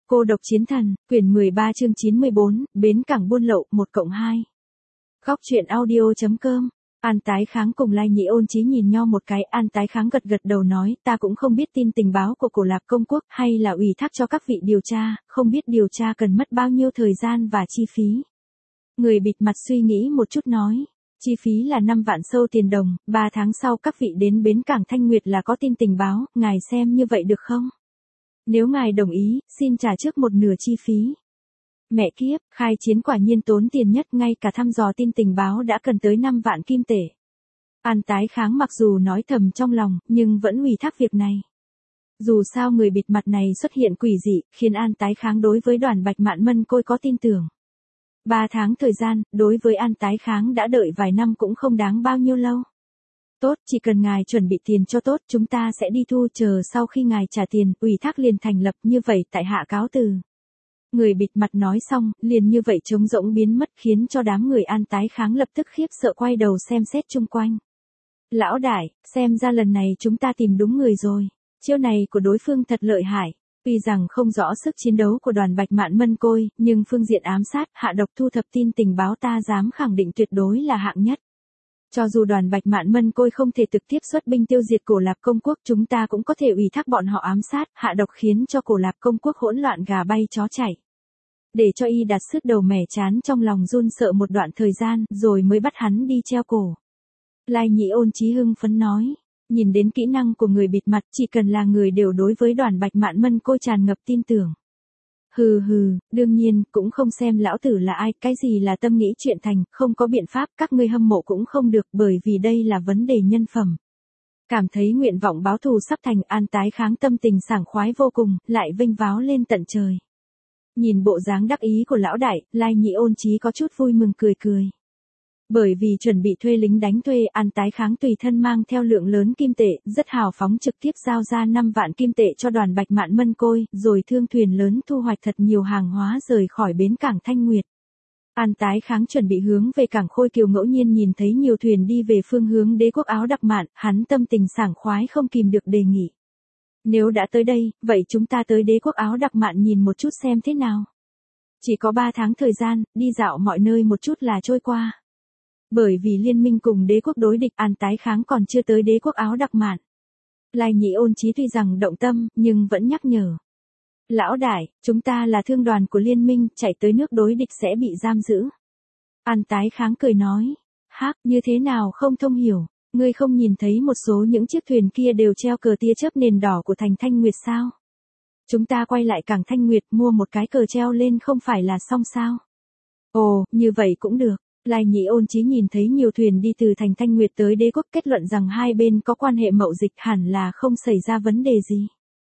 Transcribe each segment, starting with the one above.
Cô độc chiến thần, quyển 13 chương 94, bến cảng buôn lậu 1+2. Góc truyện audio.com. An Tái Kháng cùng Lai Nhĩ Ôn Chí nhìn nhau một cái, An Tái Kháng gật gật đầu nói, ta cũng không biết tin tình báo của Cổ Lạp Công Quốc, hay là ủy thác cho các vị điều tra, không biết điều tra cần mất bao nhiêu thời gian và chi phí. Người bịt mặt suy nghĩ một chút nói, chi phí là 5 vạn sâu tiền đồng, 3 tháng sau các vị đến bến cảng Thanh Nguyệt là có tin tình báo, ngài xem như vậy được không? Nếu ngài đồng ý, xin trả trước một nửa chi phí. Mẹ kiếp, khai chiến quả nhiên tốn tiền nhất, ngay cả thăm dò tin tình báo đã cần tới 5 vạn kim tệ. An Tái Kháng mặc dù nói thầm trong lòng, nhưng vẫn ủy thác việc này. Dù sao người bịt mặt này xuất hiện quỷ dị, khiến An Tái Kháng đối với Đoàn Bạch Mạn Mân Côi có tin tưởng. 3 tháng thời gian, đối với An Tái Kháng đã đợi vài năm cũng không đáng bao nhiêu lâu. Tốt, chỉ cần ngài chuẩn bị tiền cho tốt, chúng ta sẽ đi thu, chờ sau khi ngài trả tiền, ủy thác liền thành lập, như vậy tại hạ cáo từ. Người bịt mặt nói xong, liền như vậy trống rỗng biến mất, khiến cho đám người An Tái Kháng lập tức khiếp sợ quay đầu xem xét chung quanh. Lão đại, xem ra lần này chúng ta tìm đúng người rồi. Chiêu này của đối phương thật lợi hại. Tuy rằng không rõ sức chiến đấu của Đoàn Bạch Mạn Mân Côi, nhưng phương diện ám sát, hạ độc thu thập tin tình báo ta dám khẳng định tuyệt đối là hạng nhất. Cho dù Đoàn Bạch Mạn Mân Côi không thể trực tiếp xuất binh tiêu diệt Cổ Lạp Công Quốc, chúng ta cũng có thể ủy thác bọn họ ám sát, hạ độc khiến cho Cổ Lạp Công Quốc hỗn loạn gà bay chó chạy. Để cho y đặt sứt đầu mẻ chán trong lòng run sợ một đoạn thời gian, rồi mới bắt hắn đi treo cổ. Lai Nhĩ Ôn Chí hưng phấn nói, nhìn đến kỹ năng của người bịt mặt, chỉ cần là người đều đối với Đoàn Bạch Mạn Mân Côi tràn ngập tin tưởng. Hừ, đương nhiên, cũng không xem lão tử là ai, cái gì là tâm nghĩ chuyện thành, không có biện pháp, các ngươi hâm mộ cũng không được, bởi vì đây là vấn đề nhân phẩm. Cảm thấy nguyện vọng báo thù sắp thành, An Tái Kháng tâm tình sảng khoái vô cùng, lại vênh váo lên tận trời. Nhìn bộ dáng đắc ý của lão đại, Lai Nhĩ Ôn Chí có chút vui mừng cười. Bởi vì chuẩn bị thuê lính đánh thuê, An Tái Kháng tùy thân mang theo lượng lớn kim tệ, rất hào phóng trực tiếp giao ra 5 vạn kim tệ cho Đoàn Bạch Mạn Mân Côi, rồi thương thuyền lớn thu hoạch thật nhiều hàng hóa rời khỏi bến cảng Thanh Nguyệt. An Tái Kháng chuẩn bị hướng về cảng Khôi Kiều, ngẫu nhiên nhìn thấy nhiều thuyền đi về phương hướng Đế quốc Áo Đặc Mạn, hắn tâm tình sảng khoái không kìm được đề nghị. Nếu đã tới đây, vậy chúng ta tới Đế quốc Áo Đặc Mạn nhìn một chút xem thế nào. Chỉ có 3 tháng thời gian, đi dạo mọi nơi một chút là trôi qua. Bởi vì liên minh cùng đế quốc đối địch, An Tái Kháng còn chưa tới Đế quốc Áo Đặc Mạn. Lai Nhĩ Ôn Chí tuy rằng động tâm, nhưng vẫn nhắc nhở. Lão đại, chúng ta là thương đoàn của liên minh, chạy tới nước đối địch sẽ bị giam giữ. An Tái Kháng cười nói, hắc, như thế nào không thông hiểu, ngươi không nhìn thấy một số những chiếc thuyền kia đều treo cờ tia chớp nền đỏ của thành Thanh Nguyệt sao? Chúng ta quay lại cảng Thanh Nguyệt mua một cái cờ treo lên không phải là xong sao? Ồ, như vậy cũng được. Lai Nhĩ Ôn Chí nhìn thấy nhiều thuyền đi từ thành Thanh Nguyệt tới đế quốc, kết luận rằng hai bên có quan hệ mậu dịch, hẳn là không xảy ra vấn đề gì.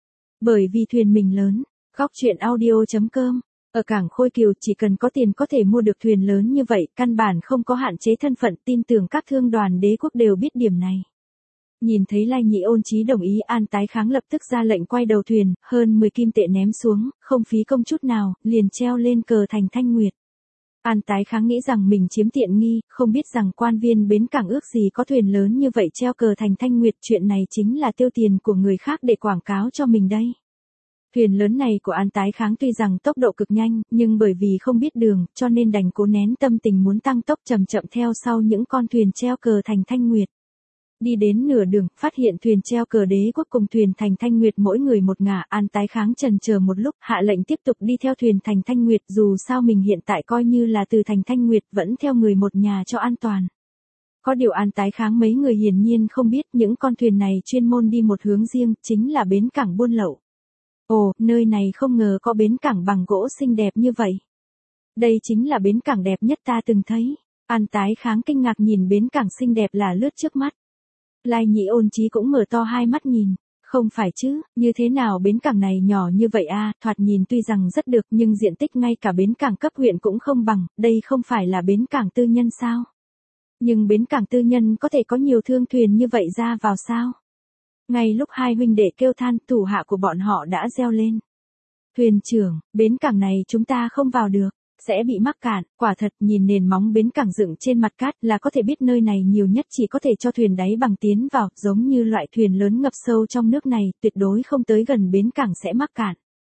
Bởi vì thuyền mình lớn. Góc truyện audio.com. Ở cảng Khôi Kiều chỉ cần có tiền có thể mua được thuyền lớn như vậy, căn bản không có hạn chế thân phận, tin tưởng các thương đoàn đế quốc đều biết điểm này. Nhìn thấy Lai Nhĩ Ôn Chí đồng ý, An Tái Kháng lập tức ra lệnh quay đầu thuyền, hơn 10 kim tệ ném xuống, không phí công chút nào, liền treo lên cờ thành Thanh Nguyệt. An Tái Kháng nghĩ rằng mình chiếm tiện nghi, không biết rằng quan viên bến cảng ước gì có thuyền lớn như vậy treo cờ thành Thanh Nguyệt, chuyện này chính là tiêu tiền của người khác để quảng cáo cho mình đây. Thuyền lớn này của An Tái Kháng tuy rằng tốc độ cực nhanh, nhưng bởi vì không biết đường, cho nên đành cố nén tâm tình muốn tăng tốc chậm theo sau những con thuyền treo cờ thành Thanh Nguyệt. Đi đến nửa đường, phát hiện thuyền treo cờ đế quốc cùng thuyền thành Thanh Nguyệt mỗi người một ngả, An Tái Kháng chần chờ một lúc, hạ lệnh tiếp tục đi theo thuyền thành Thanh Nguyệt, dù sao mình hiện tại coi như là từ thành Thanh Nguyệt, vẫn theo người một nhà cho an toàn. Có điều An Tái Kháng mấy người hiển nhiên không biết, những con thuyền này chuyên môn đi một hướng riêng, chính là bến cảng buôn lậu. Ồ, nơi này không ngờ có bến cảng bằng gỗ xinh đẹp như vậy. Đây chính là bến cảng đẹp nhất ta từng thấy. An Tái Kháng kinh ngạc nhìn bến cảng xinh đẹp là lướt trước mắt. Lai Nhĩ Ôn Chí cũng mở to hai mắt nhìn, không phải chứ, như thế nào bến cảng này nhỏ như vậy a, thoạt nhìn tuy rằng rất được nhưng diện tích ngay cả bến cảng cấp huyện cũng không bằng, đây không phải là bến cảng tư nhân sao? Nhưng bến cảng tư nhân có thể có nhiều thương thuyền như vậy ra vào sao? Ngay lúc hai huynh đệ kêu than, thủ hạ của bọn họ đã reo lên. Thuyền trưởng, bến cảng này chúng ta không vào được. Sẽ bị mắc cạn, quả thật nhìn nền móng bến cảng dựng trên mặt cát là có thể biết nơi này nhiều nhất chỉ có thể cho thuyền đáy bằng tiến vào, giống như loại thuyền lớn ngập sâu trong nước này, tuyệt đối không tới gần bến cảng sẽ mắc cạn.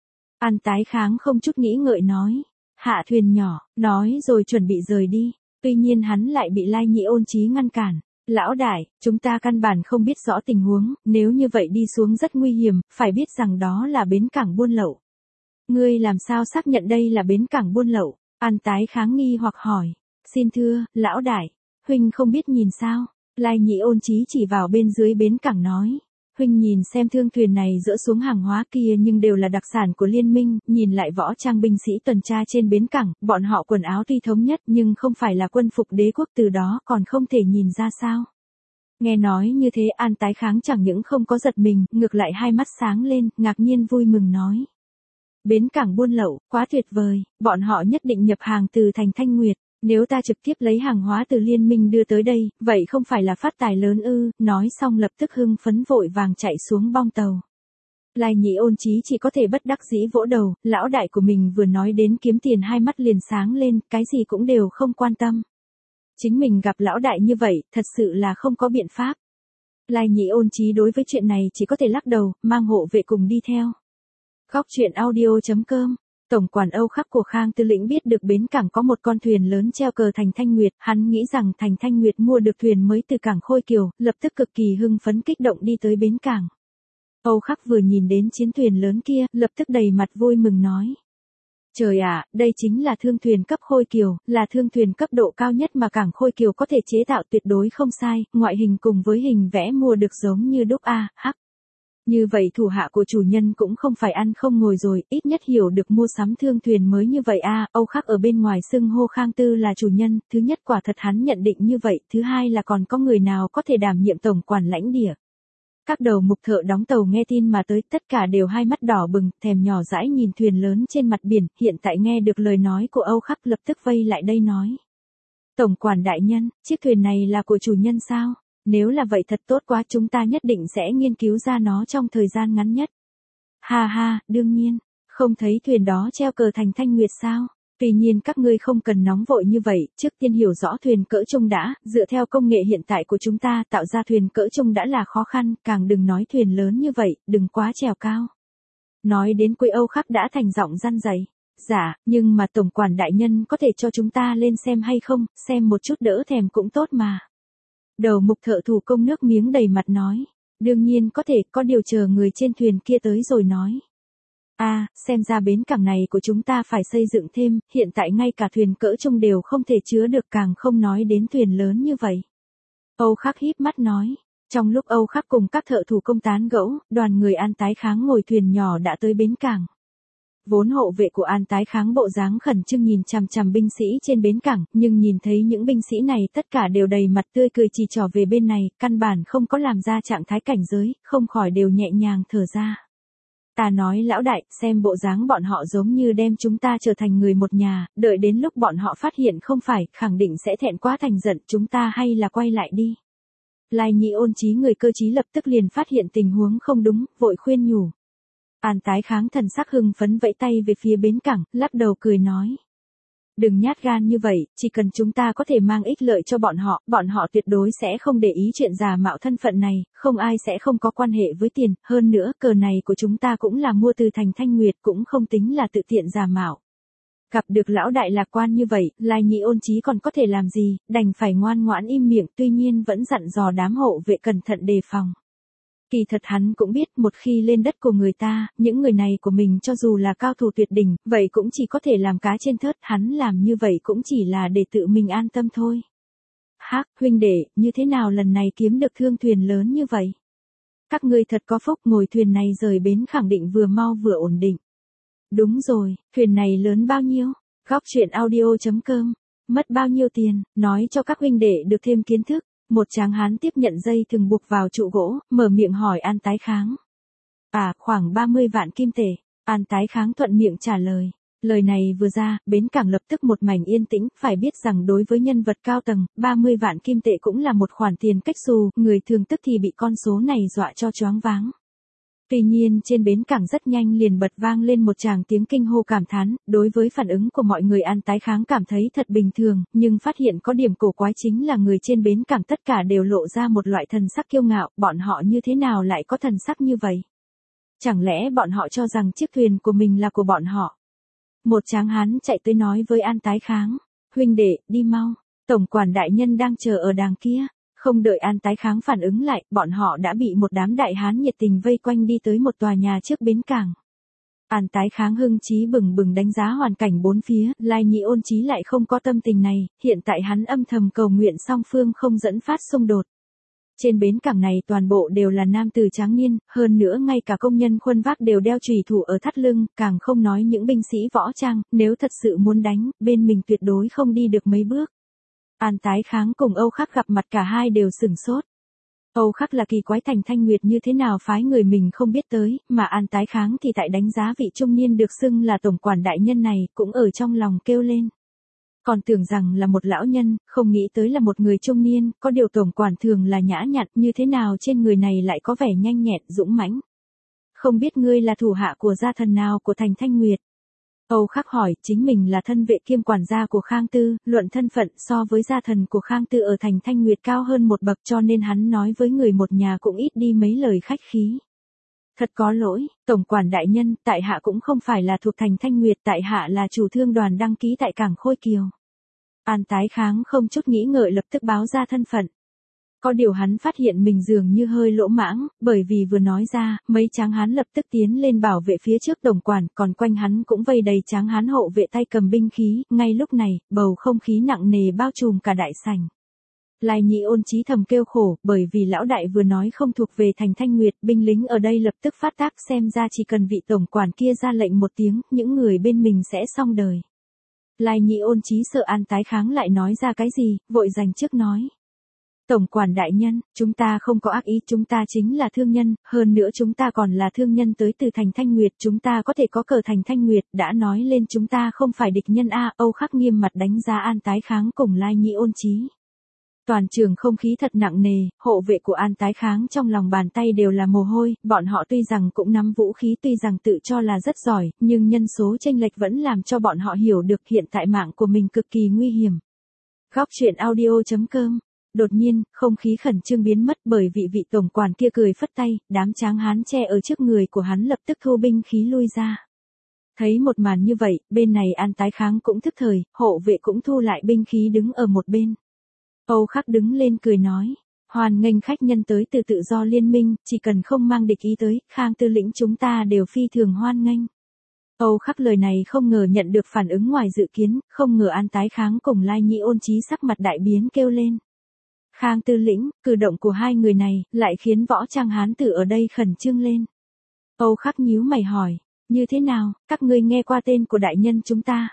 An Tái Kháng không chút nghĩ ngợi nói. Hạ thuyền nhỏ, nói rồi chuẩn bị rời đi. Tuy nhiên hắn lại bị Lai Nhĩ Ôn Chí ngăn cản. Lão đại, chúng ta căn bản không biết rõ tình huống, nếu như vậy đi xuống rất nguy hiểm, phải biết rằng đó là bến cảng buôn lậu. Ngươi làm sao xác nhận đây là bến cảng buôn lậu? An Tái Kháng nghi hoặc hỏi. Xin thưa, lão đại, huynh không biết nhìn sao? Lai Nhĩ Ôn Chí chỉ vào bên dưới bến cảng nói. Huynh nhìn xem thương thuyền này dỡ xuống hàng hóa kia nhưng đều là đặc sản của liên minh, nhìn lại võ trang binh sĩ tuần tra trên bến cảng, bọn họ quần áo tuy thống nhất nhưng không phải là quân phục đế quốc, từ đó còn không thể nhìn ra sao. Nghe nói như thế An Tái Kháng chẳng những không có giật mình, ngược lại hai mắt sáng lên, ngạc nhiên vui mừng nói. Bến cảng buôn lậu, quá tuyệt vời, bọn họ nhất định nhập hàng từ thành Thanh Nguyệt. Nếu ta trực tiếp lấy hàng hóa từ liên minh đưa tới đây, vậy không phải là phát tài lớn ư? Nói xong lập tức hưng phấn vội vàng chạy xuống bong tàu. Lai Nhĩ Ôn Chí chỉ có thể bất đắc dĩ vỗ đầu, lão đại của mình vừa nói đến kiếm tiền hai mắt liền sáng lên, cái gì cũng đều không quan tâm. Chính mình gặp lão đại như vậy, thật sự là không có biện pháp. Lai Nhĩ Ôn Chí đối với chuyện này chỉ có thể lắc đầu, mang hộ vệ cùng đi theo. Góc truyện audio.com. Tổng quản Âu Khắc của Khang Tư Lĩnh biết được bến cảng có một con thuyền lớn treo cờ thành Thanh Nguyệt, hắn nghĩ rằng thành Thanh Nguyệt mua được thuyền mới từ cảng Khôi Kiều, lập tức cực kỳ hưng phấn kích động đi tới bến cảng. Âu Khắc vừa nhìn đến chiến thuyền lớn kia, lập tức đầy mặt vui mừng nói. Trời ạ, đây chính là thương thuyền cấp Khôi Kiều, là thương thuyền cấp độ cao nhất mà cảng Khôi Kiều có thể chế tạo, tuyệt đối không sai, ngoại hình cùng với hình vẽ mua được giống như đúc A, hắc. Như vậy thủ hạ của chủ nhân cũng không phải ăn không ngồi rồi, ít nhất hiểu được mua sắm thương thuyền mới như vậy a. Âu Khắc ở bên ngoài xưng hô Khang Tư là chủ nhân, thứ nhất quả thật hắn nhận định như vậy, thứ hai là còn có người nào có thể đảm nhiệm tổng quản lãnh địa. Các đầu mục thợ đóng tàu nghe tin mà tới, tất cả đều hai mắt đỏ bừng, thèm nhỏ dãi nhìn thuyền lớn trên mặt biển, hiện tại nghe được lời nói của Âu Khắc lập tức vây lại đây nói. Tổng quản đại nhân, chiếc thuyền này là của chủ nhân sao? Nếu là vậy thật tốt quá, chúng ta nhất định sẽ nghiên cứu ra nó trong thời gian ngắn nhất. Ha ha, đương nhiên, không thấy thuyền đó treo cờ thành Thanh Nguyệt sao? Tuy nhiên các ngươi không cần nóng vội như vậy, trước tiên hiểu rõ thuyền cỡ trung đã, dựa theo công nghệ hiện tại của chúng ta tạo ra thuyền cỡ trung đã là khó khăn, càng đừng nói thuyền lớn như vậy, đừng quá trèo cao. Nói đến cuối Âu Khắc đã thành giọng răn dày. Dạ, nhưng mà tổng quản đại nhân có thể cho chúng ta lên xem hay không, xem một chút đỡ thèm cũng tốt mà. Đầu mục thợ thủ công nước miếng đầy mặt nói. Đương nhiên có thể, có điều chờ người trên thuyền kia tới rồi nói. Xem ra bến cảng này của chúng ta phải xây dựng thêm, hiện tại ngay cả thuyền cỡ trung đều không thể chứa được, càng không nói đến thuyền lớn như vậy. Âu Khắc híp mắt nói. Trong lúc Âu Khắc cùng các thợ thủ công tán gẫu, đoàn người An Tái Kháng ngồi thuyền nhỏ đã tới bến cảng. Vốn hộ vệ của An Tái Kháng bộ dáng khẩn trương nhìn chằm chằm binh sĩ trên bến cảng, nhưng nhìn thấy những binh sĩ này tất cả đều đầy mặt tươi cười chỉ trỏ về bên này, căn bản không có làm ra trạng thái cảnh giới, không khỏi đều nhẹ nhàng thở ra. Ta nói lão đại, xem bộ dáng bọn họ giống như đem chúng ta trở thành người một nhà, đợi đến lúc bọn họ phát hiện không phải, khẳng định sẽ thẹn quá thành giận, chúng ta hay là quay lại đi. Lai Nhĩ Ôn Chí người cơ trí lập tức liền phát hiện tình huống không đúng, vội khuyên nhủ. An Tái Kháng thần sắc hưng phấn vẫy tay về phía bến cảng, lắc đầu cười nói. Đừng nhát gan như vậy, chỉ cần chúng ta có thể mang ích lợi cho bọn họ tuyệt đối sẽ không để ý chuyện giả mạo thân phận này, không ai sẽ không có quan hệ với tiền, hơn nữa cờ này của chúng ta cũng là mua từ thành Thanh Nguyệt, cũng không tính là tự tiện giả mạo. Gặp được lão đại lạc quan như vậy, Lai Nhĩ Ôn Chí còn có thể làm gì, đành phải ngoan ngoãn im miệng, tuy nhiên vẫn dặn dò đám hộ vệ cẩn thận đề phòng. Kỳ thật hắn cũng biết một khi lên đất của người ta, những người này của mình cho dù là cao thủ tuyệt đỉnh, vậy cũng chỉ có thể làm cá trên thớt, hắn làm như vậy cũng chỉ là để tự mình an tâm thôi. Hắc, huynh đệ, như thế nào lần này kiếm được thương thuyền lớn như vậy? Các ngươi thật có phúc, ngồi thuyền này rời bến khẳng định vừa mau vừa ổn định. Đúng rồi, thuyền này lớn bao nhiêu? Góc truyện audio.com. Mất bao nhiêu tiền, nói cho các huynh đệ được thêm kiến thức. Một tráng hán tiếp nhận dây thừng buộc vào trụ gỗ, mở miệng hỏi An Tái Kháng. Khoảng 30 vạn kim tệ. An Tái Kháng thuận miệng trả lời. Lời này vừa ra, bến cảng lập tức một mảnh yên tĩnh, phải biết rằng đối với nhân vật cao tầng, 30 vạn kim tệ cũng là một khoản tiền cách xù, người thường tức thì bị con số này dọa cho choáng váng. Tuy nhiên trên bến cảng rất nhanh liền bật vang lên một tràng tiếng kinh hô cảm thán, đối với phản ứng của mọi người An Tái Kháng cảm thấy thật bình thường, nhưng phát hiện có điểm cổ quái chính là người trên bến cảng tất cả đều lộ ra một loại thần sắc kiêu ngạo, bọn họ như thế nào lại có thần sắc như vậy? Chẳng lẽ bọn họ cho rằng chiếc thuyền của mình là của bọn họ? Một tráng hán chạy tới nói với An Tái Kháng, huynh đệ, đi mau, tổng quản đại nhân đang chờ ở đàng kia. Không đợi An Tái Kháng phản ứng lại, bọn họ đã bị một đám đại hán nhiệt tình vây quanh đi tới một tòa nhà trước bến cảng. An Tái Kháng hưng chí bừng bừng đánh giá hoàn cảnh bốn phía, Lai Nhĩ Ôn Chí lại không có tâm tình này, hiện tại hắn âm thầm cầu nguyện song phương không dẫn phát xung đột. Trên bến cảng này toàn bộ đều là nam tử tráng niên, hơn nữa ngay cả công nhân khuân vác đều đeo chùy thủ ở thắt lưng, càng không nói những binh sĩ võ trang, nếu thật sự muốn đánh, bên mình tuyệt đối không đi được mấy bước. An Tái Kháng cùng Âu Khắc gặp mặt cả hai đều sửng sốt. Âu Khắc là kỳ quái Thành Thanh Nguyệt như thế nào phái người mình không biết tới, mà An Tái Kháng thì tại đánh giá vị trung niên được xưng là tổng quản đại nhân này, cũng ở trong lòng kêu lên. Còn tưởng rằng là một lão nhân, không nghĩ tới là một người trung niên, có điều tổng quản thường là nhã nhặn, như thế nào trên người này lại có vẻ nhanh nhẹn, dũng mãnh. Không biết ngươi là thủ hạ của gia thần nào của Thành Thanh Nguyệt? Âu Khắc hỏi, chính mình là thân vệ kiêm quản gia của Khang Tư, luận thân phận so với gia thần của Khang Tư ở Thành Thanh Nguyệt cao hơn một bậc cho nên hắn nói với người một nhà cũng ít đi mấy lời khách khí. Thật có lỗi, tổng quản đại nhân, tại hạ cũng không phải là thuộc Thành Thanh Nguyệt, tại hạ là chủ thương đoàn đăng ký tại cảng Khôi Kiều. An Tái Kháng không chút nghĩ ngợi lập tức báo ra thân phận. Có điều hắn phát hiện mình dường như hơi lỗ mãng, bởi vì vừa nói ra, mấy tráng hán lập tức tiến lên bảo vệ phía trước tổng quản, còn quanh hắn cũng vây đầy tráng hán hộ vệ tay cầm binh khí, ngay lúc này, bầu không khí nặng nề bao trùm cả đại sảnh. Lai Nhĩ Ôn Chí thầm kêu khổ, bởi vì lão đại vừa nói không thuộc về Thành Thanh Nguyệt, binh lính ở đây lập tức phát tác xem ra chỉ cần vị tổng quản kia ra lệnh một tiếng, những người bên mình sẽ xong đời. Lai Nhĩ Ôn Chí sợ An Tái Kháng lại nói ra cái gì, vội dành trước nói. Tổng quản đại nhân, chúng ta không có ác ý, chúng ta chính là thương nhân, hơn nữa chúng ta còn là thương nhân tới từ Thành Thanh Nguyệt, chúng ta có thể có cờ Thành Thanh Nguyệt, đã nói lên chúng ta không phải địch nhân a. Âu Khắc nghiêm mặt đánh giá An Tái Kháng cùng Lai Nhĩ Ôn Chí. Toàn trường không khí thật nặng nề, hộ vệ của An Tái Kháng trong lòng bàn tay đều là mồ hôi, bọn họ tuy rằng cũng nắm vũ khí tuy rằng tự cho là rất giỏi, nhưng nhân số chênh lệch vẫn làm cho bọn họ hiểu được hiện tại mạng của mình cực kỳ nguy hiểm. Góc truyện audio.com. Đột nhiên, không khí khẩn trương biến mất bởi vì vị tổng quản kia cười phất tay, đám tráng hán che ở trước người của hắn lập tức thu binh khí lui ra. Thấy một màn như vậy, bên này An Tái Kháng cũng thức thời, hộ vệ cũng thu lại binh khí đứng ở một bên. Âu Khắc đứng lên cười nói, hoan nghênh khách nhân tới từ tự do liên minh, chỉ cần không mang địch ý tới, Khang Tư lĩnh chúng ta đều phi thường hoan nghênh. Âu Khắc lời này không ngờ nhận được phản ứng ngoài dự kiến, không ngờ An Tái Kháng cùng Lai Nhĩ Ôn Chí sắc mặt đại biến kêu lên. Khang Tư lĩnh, cử động của hai người này, lại khiến võ trang hán tử ở đây khẩn trương lên. Âu Khắc nhíu mày hỏi, như thế nào, các ngươi nghe qua tên của đại nhân chúng ta?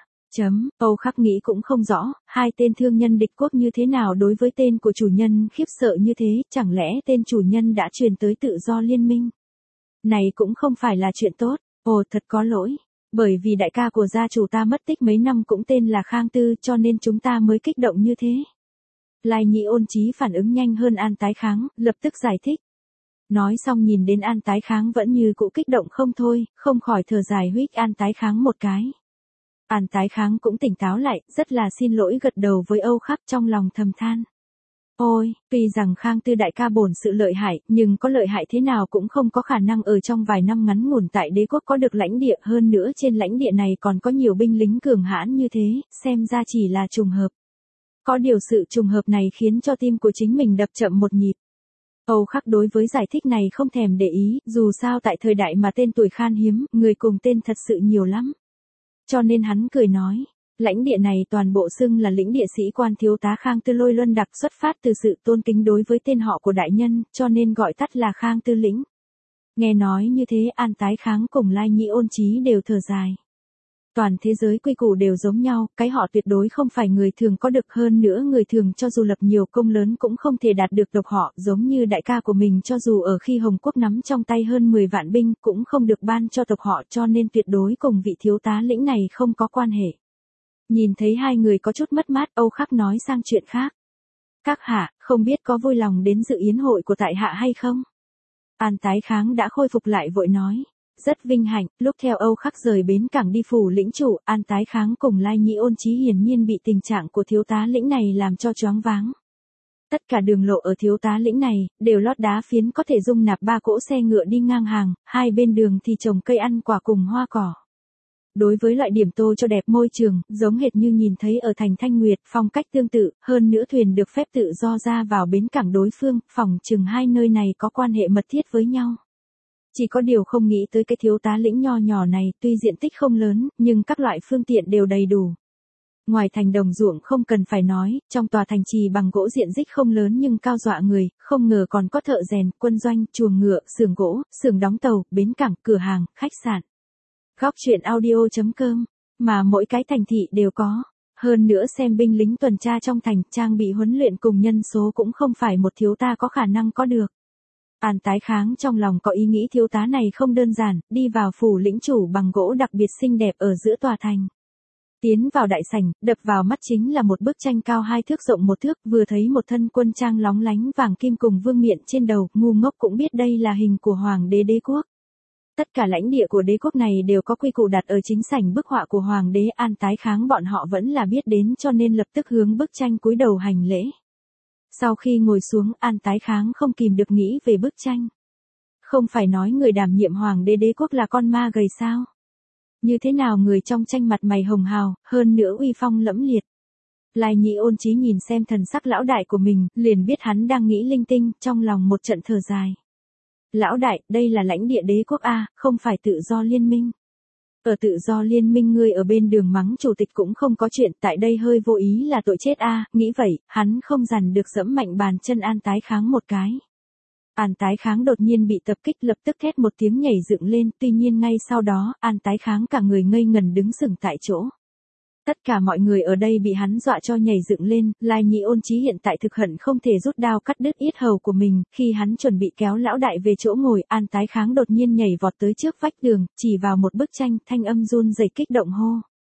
Âu Khắc nghĩ cũng không rõ, hai tên thương nhân địch quốc như thế nào đối với tên của chủ nhân khiếp sợ như thế, chẳng lẽ tên chủ nhân đã truyền tới tự do liên minh? Này cũng không phải là chuyện tốt, ồ thật có lỗi, bởi vì đại ca của gia chủ ta mất tích mấy năm cũng tên là Khang Tư cho nên chúng ta mới kích động như thế. Lai Nhĩ Ôn Chí phản ứng nhanh hơn An Tái Kháng, lập tức giải thích. Nói xong nhìn đến An Tái Kháng vẫn như cũ kích động không thôi, không khỏi thở dài huých An Tái Kháng một cái. An Tái Kháng cũng tỉnh táo lại, rất là xin lỗi gật đầu với Âu Khắc trong lòng thầm than. Ôi, tuy rằng Khang Tư đại ca bổn sự lợi hại, nhưng có lợi hại thế nào cũng không có khả năng ở trong vài năm ngắn ngủn tại đế quốc có được lãnh địa, hơn nữa trên lãnh địa này còn có nhiều binh lính cường hãn như thế, xem ra chỉ là trùng hợp. Có điều sự trùng hợp này khiến cho tim của chính mình đập chậm một nhịp. Âu Khắc đối với giải thích này không thèm để ý, dù sao tại thời đại mà tên tuổi khan hiếm, người cùng tên thật sự nhiều lắm. Cho nên hắn cười nói, lãnh địa này toàn bộ xưng là lĩnh địa sĩ quan thiếu tá Khang Tư Lôi Luân đặc xuất phát từ sự tôn kính đối với tên họ của đại nhân, cho nên gọi tắt là Khang Tư lĩnh. Nghe nói như thế An Tái Kháng cùng Lai Nhĩ Ôn Chí đều thở dài. Toàn thế giới quy củ đều giống nhau, cái họ tuyệt đối không phải người thường có được, hơn nữa người thường cho dù lập nhiều công lớn cũng không thể đạt được độc họ, giống như đại ca của mình cho dù ở khi Hồng Quốc nắm trong tay hơn 10 vạn binh cũng không được ban cho tộc họ, cho nên tuyệt đối cùng vị thiếu tá lĩnh này không có quan hệ. Nhìn thấy hai người có chút mất mát, Âu Khắc nói sang chuyện khác. Các hạ, không biết có vui lòng đến dự yến hội của tại hạ hay không? An Tái Kháng đã khôi phục lại vội nói. Rất vinh hạnh, lúc theo Âu Khắc rời bến cảng đi phủ lĩnh chủ, An Tái Kháng cùng Lai Nhĩ Ôn Chí hiển nhiên bị tình trạng của thiếu tá lĩnh này làm cho choáng váng. Tất cả đường lộ ở thiếu tá lĩnh này, đều lót đá phiến có thể dung nạp 3 cỗ xe ngựa đi ngang hàng, hai bên đường thì trồng cây ăn quả cùng hoa cỏ. Đối với loại điểm tô cho đẹp môi trường, giống hệt như nhìn thấy ở thành Thanh Nguyệt, phong cách tương tự, hơn nữa thuyền được phép tự do ra vào bến cảng đối phương, phỏng chừng hai nơi này có quan hệ mật thiết với nhau. Chỉ có điều không nghĩ tới cái thiếu tá lĩnh nho nhỏ này, tuy diện tích không lớn, nhưng các loại phương tiện đều đầy đủ. Ngoài thành đồng ruộng không cần phải nói, trong tòa thành trì bằng gỗ diện tích không lớn nhưng cao dọa người, không ngờ còn có thợ rèn, quân doanh, chuồng ngựa, xưởng gỗ, xưởng đóng tàu, bến cảng, cửa hàng, khách sạn. Góc truyện audio.com, mà mỗi cái thành thị đều có. Hơn nữa xem binh lính tuần tra trong thành, trang bị huấn luyện cùng nhân số cũng không phải một thiếu tá có khả năng có được. An Tái Kháng trong lòng có ý nghĩ thiếu tá này không đơn giản, đi vào phủ lĩnh chủ bằng gỗ đặc biệt xinh đẹp ở giữa tòa thành. Tiến vào đại sảnh, đập vào mắt chính là một bức tranh cao 2 thước rộng 1 thước, vừa thấy một thân quân trang lóng lánh vàng kim cùng vương miện trên đầu, ngu ngốc cũng biết đây là hình của hoàng đế đế quốc. Tất cả lãnh địa của đế quốc này đều có quy củ đặt ở chính sảnh bức họa của hoàng đế. An Tái Kháng bọn họ vẫn là biết đến cho nên lập tức hướng bức tranh cúi đầu hành lễ. Sau khi ngồi xuống, An Tái Kháng không kìm được nghĩ về bức tranh. Không phải nói người đảm nhiệm hoàng đế đế quốc là con ma gầy sao? Như thế nào người trong tranh mặt mày hồng hào, hơn nữa uy phong lẫm liệt. Lai Nhĩ Ôn Chí nhìn xem thần sắc lão đại của mình, liền biết hắn đang nghĩ linh tinh, trong lòng một trận thở dài. Lão đại, đây là lãnh địa đế quốc A, không phải tự do liên minh. Ở tự do liên minh ngươi ở bên đường mắng chủ tịch cũng không có chuyện, tại đây hơi vô ý là tội chết A, nghĩ vậy, hắn không dằn được giẫm mạnh bàn chân An Tái Kháng một cái. An Tái Kháng đột nhiên bị tập kích, lập tức thét một tiếng nhảy dựng lên, tuy nhiên ngay sau đó, An Tái Kháng cả người ngây ngần đứng sững tại chỗ. Tất cả mọi người ở đây bị hắn dọa cho nhảy dựng lên, Lai Nhĩ Ôn Chí hiện tại thực hận không thể rút đao cắt đứt yết hầu của mình, khi hắn chuẩn bị kéo lão đại về chỗ ngồi, An Tái Kháng đột nhiên nhảy vọt tới trước vách tường, chỉ vào một bức tranh, thanh âm run rẩy kích động hô.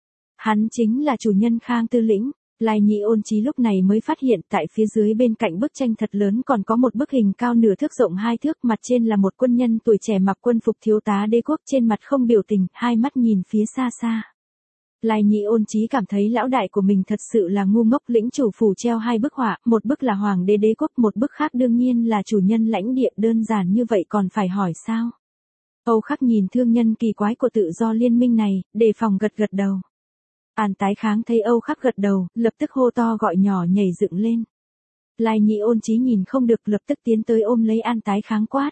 Hắn chính là chủ nhân Khang Tư Lĩnh. Lai Nhĩ Ôn Chí lúc này mới phát hiện tại phía dưới bên cạnh bức tranh thật lớn còn có một bức hình cao nửa thước rộng 2 thước, mặt trên là một quân nhân tuổi trẻ mặc quân phục thiếu tá đế quốc, trên mặt không biểu tình, hai mắt nhìn phía xa xa. Lai Nhĩ Ôn Chí cảm thấy lão đại của mình thật sự là ngu ngốc. Lĩnh chủ phủ treo 2 bức họa, một bức là hoàng đế đế quốc, một bức khác đương nhiên là chủ nhân lãnh địa, đơn giản như vậy còn phải hỏi sao? Âu Khắc nhìn thương nhân kỳ quái của tự do liên minh này, đề phòng gật gật đầu. An Tái Kháng thấy Âu Khắc gật đầu, lập tức hô to gọi nhỏ nhảy dựng lên. Lai Nhĩ Ôn Chí nhìn không được, lập tức tiến tới ôm lấy An Tái Kháng quát.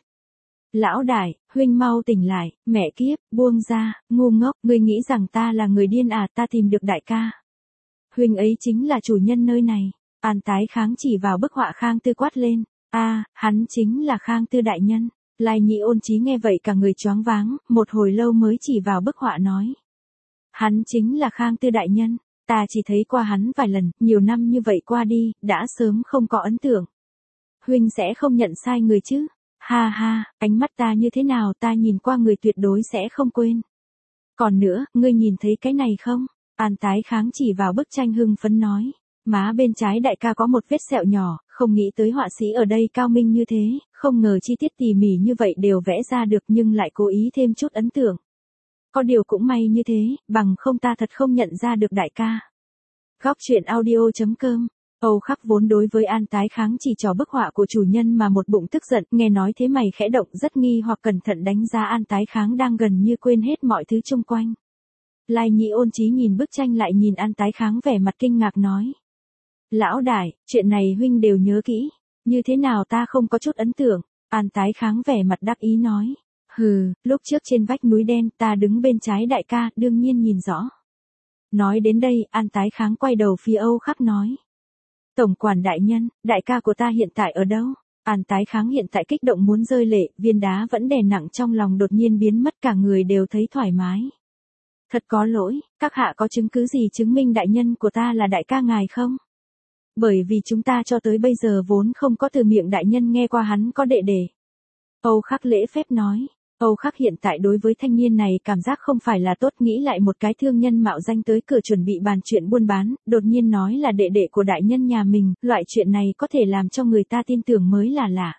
Lão đại, huynh mau tỉnh lại, mẹ kiếp, buông ra, ngu ngốc, ngươi nghĩ rằng ta là người điên à, ta tìm được đại ca. Huynh ấy chính là chủ nhân nơi này. An Tái Kháng chỉ vào bức họa Khang Tư quát lên. Hắn chính là Khang Tư đại nhân. Lai Nhĩ Ôn Chí nghe vậy cả người choáng váng, một hồi lâu mới chỉ vào bức họa nói. Hắn chính là Khang Tư đại nhân, ta chỉ thấy qua hắn vài lần, nhiều năm như vậy qua đi, đã sớm không có ấn tượng. Huynh sẽ không nhận sai người chứ? Ha ha, ánh mắt ta như thế nào ta nhìn qua người tuyệt đối sẽ không quên. Còn nữa, ngươi nhìn thấy cái này không? An Tái Kháng chỉ vào bức tranh hưng phấn nói. Má bên trái đại ca có một vết sẹo nhỏ, không nghĩ tới họa sĩ ở đây cao minh như thế, không ngờ chi tiết tỉ mỉ như vậy đều vẽ ra được nhưng lại cố ý thêm chút ấn tượng. Có điều cũng may như thế, bằng không ta thật không nhận ra được đại ca. Góc truyện audio.com. Âu Khắc vốn đối với An Tái Kháng chỉ trò bức họa của chủ nhân mà một bụng tức giận, nghe nói thế mày khẽ động, rất nghi hoặc cẩn thận đánh giá An Tái Kháng đang gần như quên hết mọi thứ xung quanh. Lai Nhĩ Ôn Chí nhìn bức tranh lại nhìn An Tái Kháng vẻ mặt kinh ngạc nói. Lão đại, chuyện này huynh đều nhớ kỹ, như thế nào ta không có chút ấn tượng? An Tái Kháng vẻ mặt đắc ý nói. Hừ, lúc trước trên vách núi đen ta đứng bên trái đại ca, đương nhiên nhìn rõ. Nói đến đây, An Tái Kháng quay đầu phía Âu Khắc nói. Tổng quản đại nhân, đại ca của ta hiện tại ở đâu? An Tái Kháng hiện tại kích động muốn rơi lệ, viên đá vẫn đè nặng trong lòng đột nhiên biến mất, cả người đều thấy thoải mái. Thật có lỗi, các hạ có chứng cứ gì chứng minh đại nhân của ta là đại ca ngài không? Bởi vì chúng ta cho tới bây giờ vốn không có từ miệng đại nhân nghe qua hắn có đệ đệ. Âu Khắc lễ phép nói. Âu Khắc hiện tại đối với thanh niên này cảm giác không phải là tốt, nghĩ lại một cái thương nhân mạo danh tới cửa chuẩn bị bàn chuyện buôn bán, đột nhiên nói là đệ đệ của đại nhân nhà mình, loại chuyện này có thể làm cho người ta tin tưởng mới là lạ.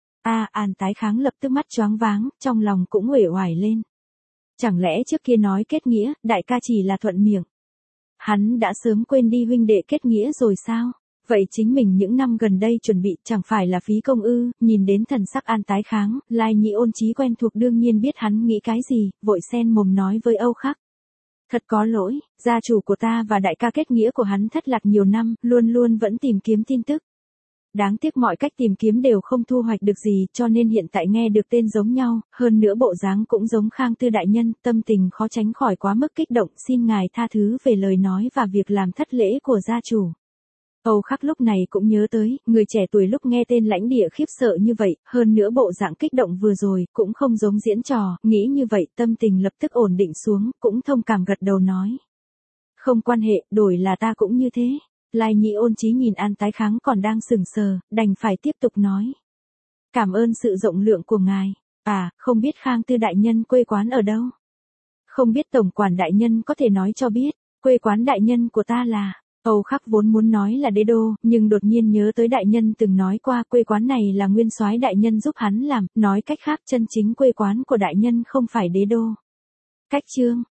An Tái Kháng lập tức mắt choáng váng, trong lòng cũng uể oải lên. Chẳng lẽ trước kia nói kết nghĩa, đại ca chỉ là thuận miệng. Hắn đã sớm quên đi huynh đệ kết nghĩa rồi sao? Vậy chính mình những năm gần đây chuẩn bị chẳng phải là phí công ư? Nhìn đến thần sắc An Tái Kháng, Lai Nhĩ Ôn Chí quen thuộc đương nhiên biết hắn nghĩ cái gì, vội xen mồm nói với Âu Khắc. Thật có lỗi, gia chủ của ta và đại ca kết nghĩa của hắn thất lạc nhiều năm, luôn luôn vẫn tìm kiếm tin tức. Đáng tiếc mọi cách tìm kiếm đều không thu hoạch được gì, cho nên hiện tại nghe được tên giống nhau, hơn nữa bộ dáng cũng giống Khang Tư đại nhân, tâm tình khó tránh khỏi quá mức kích động, xin ngài tha thứ về lời nói và việc làm thất lễ của gia chủ. Âu Khắc lúc này cũng nhớ tới, người trẻ tuổi lúc nghe tên lãnh địa khiếp sợ như vậy, hơn nữa bộ dạng kích động vừa rồi, cũng không giống diễn trò, nghĩ như vậy, tâm tình lập tức ổn định xuống, cũng thông cảm gật đầu nói. Không quan hệ, đổi là ta cũng như thế. Lai Nhĩ Ôn Chí nhìn An Tái Kháng còn đang sững sờ, đành phải tiếp tục nói. Cảm ơn sự rộng lượng của ngài. À, không biết Khang Tư đại nhân quê quán ở đâu? Không biết tổng quản đại nhân có thể nói cho biết, quê quán đại nhân của ta là... Âu Khắc vốn muốn nói là đế đô, nhưng đột nhiên nhớ tới đại nhân từng nói qua quê quán này là nguyên soái đại nhân giúp hắn làm, nói cách khác chân chính quê quán của đại nhân không phải đế đô. Cách chương